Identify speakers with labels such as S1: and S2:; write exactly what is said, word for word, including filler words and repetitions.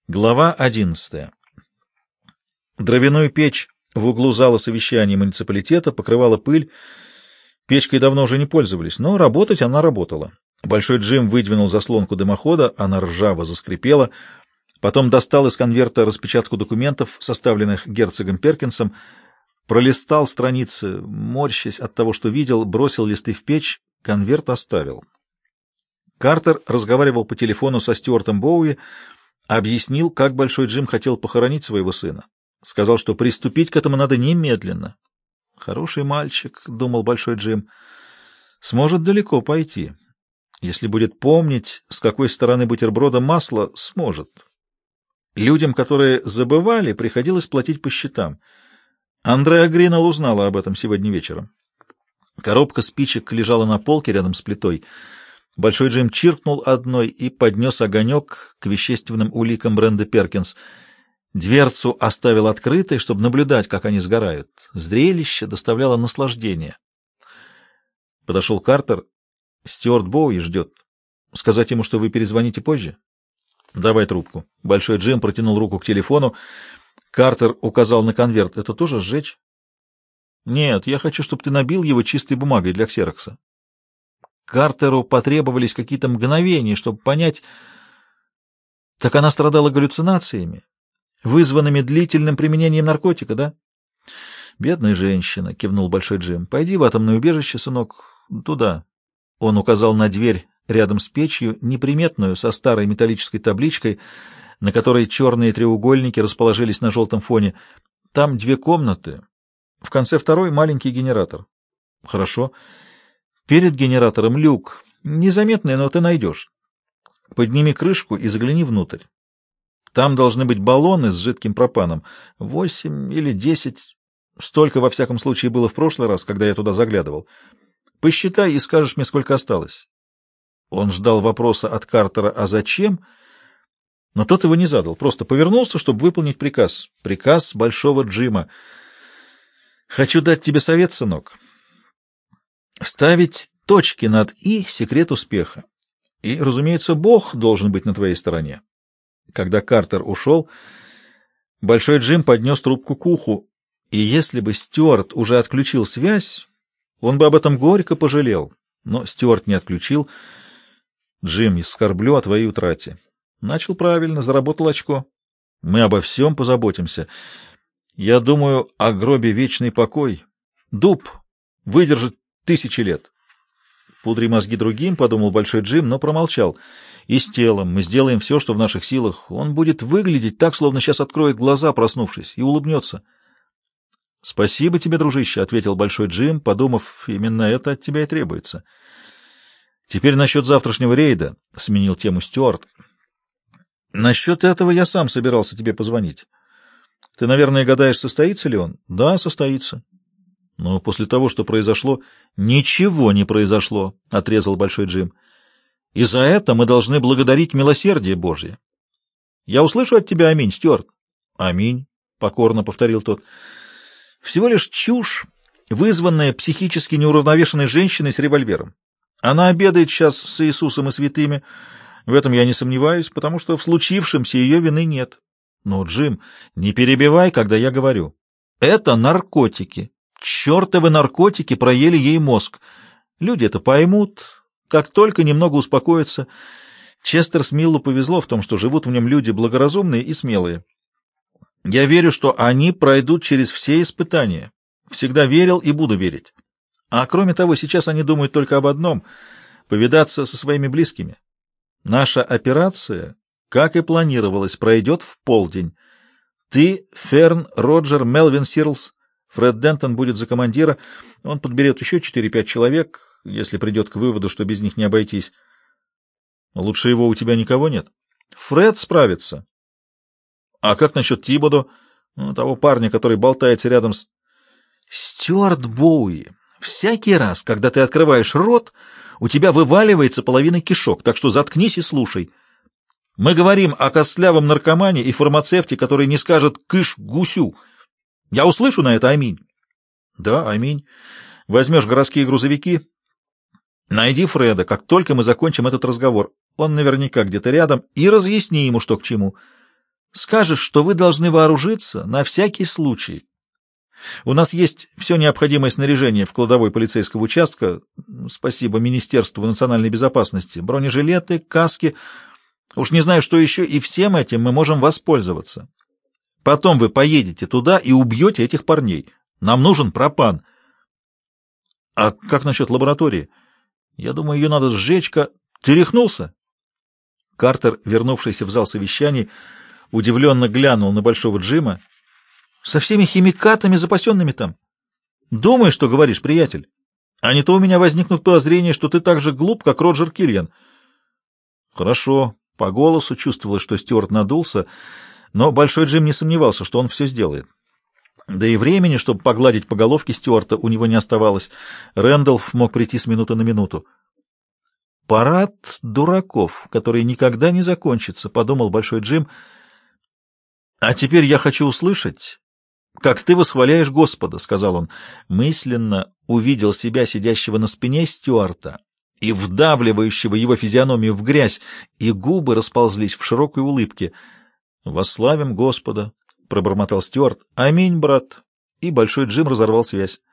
S1: Глава одиннадцатая. Дровяную печь в углу зала совещаний муниципалитета покрывала пыль. Печкой давно уже не пользовались, но работать она работала. Большой Джим выдвинул заслонку дымохода, она ржаво заскрипела, потом достал из конверта распечатку документов, составленных герцогом Перкинсом, пролистал страницы, морщась от того, что видел, бросил листы в печь, конверт оставил. Картер разговаривал по телефону со Стюартом Боуи, объяснил, как Большой Джим хотел похоронить своего сына. Сказал, что приступить к этому надо немедленно. «Хороший мальчик», — думал Большой Джим, — «сможет далеко пойти. Если будет помнить, с какой стороны бутерброда масло, сможет». Людям, которые забывали, приходилось платить по счетам. Андреа Гринелл узнала об этом сегодня вечером. Коробка спичек лежала на полке рядом с плитой. Большой Джим чиркнул одной и поднес огонек к вещественным уликам бренда Перкинс. Дверцу оставил открытой, чтобы наблюдать, как они сгорают. Зрелище доставляло наслаждение. Подошел Картер. «Стюарт Боуи ждет. Сказать ему, что вы перезвоните позже?» «Давай трубку». Большой Джим протянул руку к телефону. Картер указал на конверт. «Это тоже сжечь?» «Нет, я хочу, чтобы ты набил его чистой бумагой для ксерокса». Картеру потребовались какие-то мгновения, чтобы понять, так она страдала галлюцинациями, вызванными длительным применением наркотика, да? «Бедная женщина», — кивнул Большой Джим. «Пойди в атомное убежище, сынок, туда». Он указал на дверь рядом с печью, неприметную, со старой металлической табличкой, на которой черные треугольники расположились на желтом фоне. Там две комнаты. В конце второй маленький генератор. «Хорошо. Перед генератором люк. Незаметный, но ты найдешь. Подними крышку и загляни внутрь. Там должны быть баллоны с жидким пропаном. Восемь или десять. Столько, во всяком случае, было в прошлый раз, когда я туда заглядывал. Посчитай и скажешь мне, сколько осталось». Он ждал вопроса от Картера «А зачем?», но тот его не задал, просто повернулся, чтобы выполнить приказ. Приказ Большого Джима. «Хочу дать тебе совет, сынок. Ставить точки над «и» — секрет успеха. И, разумеется, Бог должен быть на твоей стороне». Когда Картер ушел, Большой Джим поднес трубку к уху, и если бы Стюарт уже отключил связь, он бы об этом горько пожалел. Но Стюарт не отключил. «Джим, скорблю о твоей утрате». Начал правильно, заработал очко. «Мы обо всем позаботимся. Я думаю о гробе вечный покой. Дуб выдержит тысячи лет». «Пудри мозги другим», — подумал Большой Джим, но промолчал. «И с телом мы сделаем все, что в наших силах. Он будет выглядеть так, словно сейчас откроет глаза, проснувшись, и улыбнется». «Спасибо тебе, дружище», — ответил Большой Джим, подумав, именно это от тебя и требуется. «Теперь насчет завтрашнего рейда», — сменил тему Стюарт. «Насчет этого я сам собирался тебе позвонить. Ты, наверное, гадаешь, состоится ли он?» «Да, состоится». «Но после того, что произошло...» «Ничего не произошло», — отрезал Большой Джим. «И за это мы должны благодарить милосердие Божье». «Я услышу от тебя аминь, Стюарт». «Аминь», — покорно повторил тот. «Всего лишь чушь, вызванная психически неуравновешенной женщиной с револьвером. Она обедает сейчас с Иисусом и святыми. В этом я не сомневаюсь, потому что в случившемся ее вины нет. Но, Джим, не перебивай, когда я говорю. Это наркотики. Чертовы наркотики проели ей мозг. Люди это поймут, как только немного успокоятся. Честер Смиллу повезло в том, что живут в нем люди благоразумные и смелые. Я верю, что они пройдут через все испытания. Всегда верил и буду верить. А кроме того, сейчас они думают только об одном — повидаться со своими близкими. Наша операция, как и планировалось, пройдет в полдень. Ты, Ферн, Роджер, Мелвин Сирлс, Фред Дентон будет за командира. Он подберет еще четыре-пять человек, если придет к выводу, что без них не обойтись. Лучше его у тебя никого нет. Фред справится. А как насчет Тибодо, ну, того парня, который болтается рядом с... Стюарт Боуи, всякий раз, когда ты открываешь рот, у тебя вываливается половина кишок, так что заткнись и слушай. Мы говорим о костлявом наркомане и фармацевте, который не скажет «кыш гусю». Я услышу на это аминь. Да, аминь. Возьмешь городские грузовики, найди Фреда, как только мы закончим этот разговор. Он наверняка где-то рядом, и разъясни ему, что к чему. Скажешь, что вы должны вооружиться на всякий случай. У нас есть все необходимое снаряжение в кладовой полицейского участка. Спасибо Министерству национальной безопасности. Бронежилеты, каски. Уж не знаю, что еще, и всем этим мы можем воспользоваться. Потом вы поедете туда и убьете этих парней. Нам нужен пропан. А как насчет лаборатории? Я думаю, ее надо сжечь-ка. Ты рехнулся? Картер, вернувшийся в зал совещаний, удивленно глянул на Большого Джима. Со всеми химикатами, запасенными там. Думай, что говоришь, приятель. А не то у меня возникнут подозрения, что ты так же глуп, как Роджер Киллиан. Хорошо. По голосу чувствовалось, что Стюарт надулся, но Большой Джим не сомневался, что он все сделает. Да и времени, чтобы погладить по головке Стюарта, у него не оставалось. Рэндалф мог прийти с минуты на минуту. «Парад дураков, который никогда не закончится», — подумал Большой Джим. «А теперь я хочу услышать, как ты восхваляешь Господа», — сказал он. Мысленно увидел себя, сидящего на спине Стюарта и вдавливающего его физиономию в грязь, и губы расползлись в широкой улыбке. «Восславим Господа», — пробормотал Стюарт. «Аминь, брат». И Большой Джим разорвал связь.